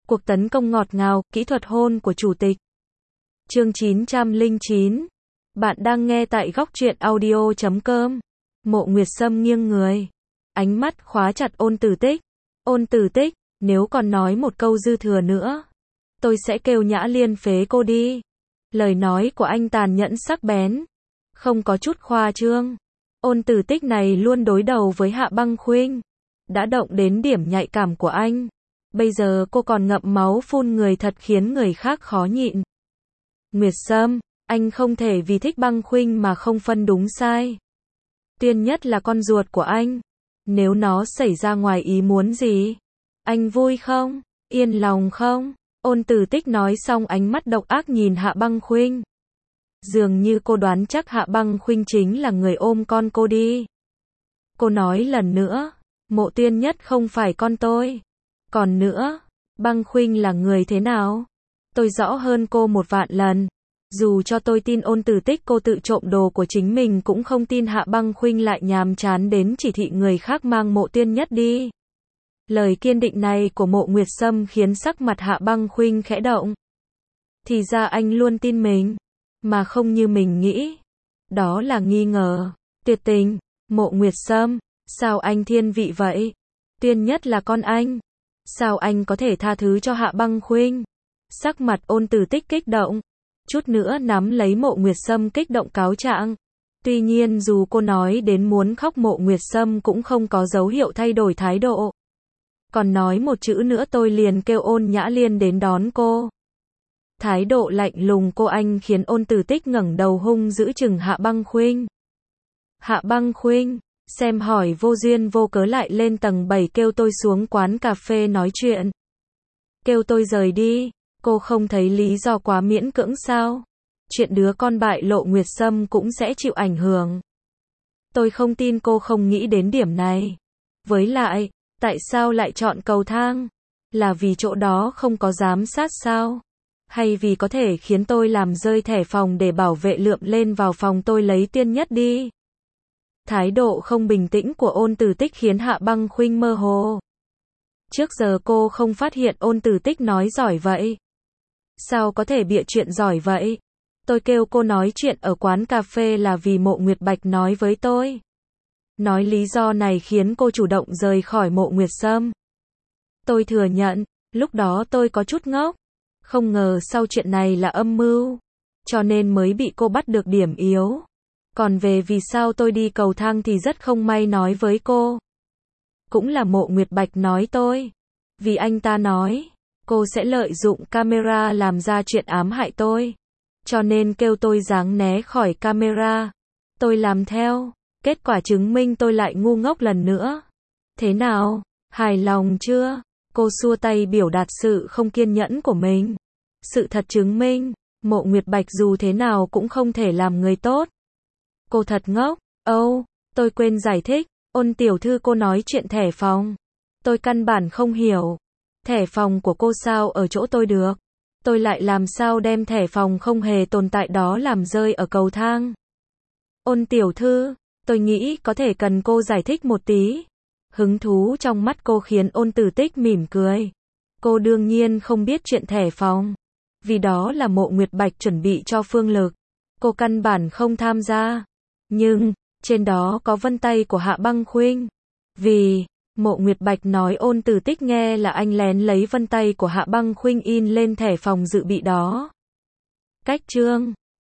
Cuộc tấn công ngọt ngào, kỹ thuật hôn của chủ tịch. Chương 909. Bạn đang nghe tại góc truyện audio.com. Mộ Nguyệt Sâm nghiêng người. Ánh mắt khóa chặt Ôn Tử Tích. Ôn Tử Tích, nếu còn nói một câu dư thừa nữa, tôi sẽ kêu Nhã Liên phế cô đi. Lời nói của anh tàn nhẫn sắc bén, không có chút khoa trương. Ôn Tử Tích này luôn đối đầu với Hạ Băng Khuynh, đã động đến điểm nhạy cảm của anh. Bây giờ cô còn ngậm máu phun người thật khiến người khác khó nhịn. Nguyệt Sâm, anh không thể vì thích Băng Khuynh mà không phân đúng sai. Tuyên Nhất là con ruột của anh. Nếu nó xảy ra ngoài ý muốn gì, anh vui không? Yên lòng không? Ôn Tử Tích nói xong ánh mắt độc ác nhìn Hạ Băng Khuynh. Dường như cô đoán chắc Hạ Băng Khuynh chính là người ôm con cô đi. Cô nói lần nữa, Mộ Tuyên Nhất không phải con tôi. Còn nữa, Băng Khuynh là người thế nào? Tôi rõ hơn cô 1.000.000 lần. Dù cho tôi tin Ôn Tử Tích cô tự trộm đồ của chính mình cũng không tin Hạ Băng Khuynh lại nhàm chán đến chỉ thị người khác mang Mộ Tuyên Nhất đi. Lời kiên định này của Mộ Nguyệt Sâm khiến sắc mặt Hạ Băng Khuynh khẽ động. Thì ra anh luôn tin mình, mà không như mình nghĩ. Đó là nghi ngờ, tuyệt tình. Mộ Nguyệt Sâm, sao anh thiên vị vậy? Tuyên Nhất là con anh. Sao anh có thể tha thứ cho Hạ Băng Khuynh? Sắc mặt Ôn Tử Tích kích động, chút nữa nắm lấy Mộ Nguyệt Sâm kích động cáo trạng. Tuy nhiên dù cô nói đến muốn khóc Mộ Nguyệt Sâm cũng không có dấu hiệu thay đổi thái độ. Còn nói một chữ nữa tôi liền kêu Ôn Nhã Liên đến đón cô. Thái độ lạnh lùng cô anh khiến Ôn Tử Tích ngẩng đầu hung dữ chừng Hạ Băng Khuynh. Hạ Băng Khuynh, xem hỏi vô duyên vô cớ lại lên tầng 7 kêu tôi xuống quán cà phê nói chuyện. Kêu tôi rời đi, cô không thấy lý do quá miễn cưỡng sao? Chuyện đứa con bại lộ Nguyệt Sâm cũng sẽ chịu ảnh hưởng. Tôi không tin cô không nghĩ đến điểm này. Với lại, tại sao lại chọn cầu thang? Là vì chỗ đó không có giám sát sao? Hay vì có thể khiến tôi làm rơi thẻ phòng để bảo vệ lượm lên vào phòng tôi lấy Tuyên Nhất đi? Thái độ không bình tĩnh của Ôn Tử Tích khiến Hạ Băng Khuynh mơ hồ. Trước giờ cô không phát hiện Ôn Tử Tích nói giỏi vậy. Sao có thể bịa chuyện giỏi vậy? Tôi kêu cô nói chuyện ở quán cà phê là vì Mộ Nguyệt Bạch nói với tôi. Nói lý do này khiến cô chủ động rời khỏi Mộ Nguyệt Sâm. Tôi thừa nhận, lúc đó tôi có chút ngốc. Không ngờ sau chuyện này là âm mưu, cho nên mới bị cô bắt được điểm yếu. Còn về vì sao tôi đi cầu thang thì rất không may nói với cô. Cũng là Mộ Nguyệt Bạch nói tôi. Vì anh ta nói, cô sẽ lợi dụng camera làm ra chuyện ám hại tôi. Cho nên kêu tôi ráng né khỏi camera. Tôi làm theo. Kết quả chứng minh tôi lại ngu ngốc lần nữa. Thế nào? Hài lòng chưa? Cô xua tay biểu đạt sự không kiên nhẫn của mình. Sự thật chứng minh, Mộ Nguyệt Bạch dù thế nào cũng không thể làm người tốt. Cô thật ngốc. Tôi quên giải thích. Ôn tiểu thư cô nói chuyện thẻ phòng. Tôi căn bản không hiểu. Thẻ phòng của cô sao ở chỗ tôi được? Tôi lại làm sao đem thẻ phòng không hề tồn tại đó làm rơi ở cầu thang? Ôn tiểu thư, tôi nghĩ có thể cần cô giải thích một tí. Hứng thú trong mắt cô khiến Ôn Tử Tích mỉm cười. Cô đương nhiên không biết chuyện thẻ phòng. Vì đó là Mộ Nguyệt Bạch chuẩn bị cho Phương Lực. Cô căn bản không tham gia. Nhưng, trên đó có vân tay của Hạ Băng Khuynh. Vì, Mộ Nguyệt Bạch nói Ôn Tử Tích nghe là anh lén lấy vân tay của Hạ Băng Khuynh in lên thẻ phòng dự bị đó. Cách chương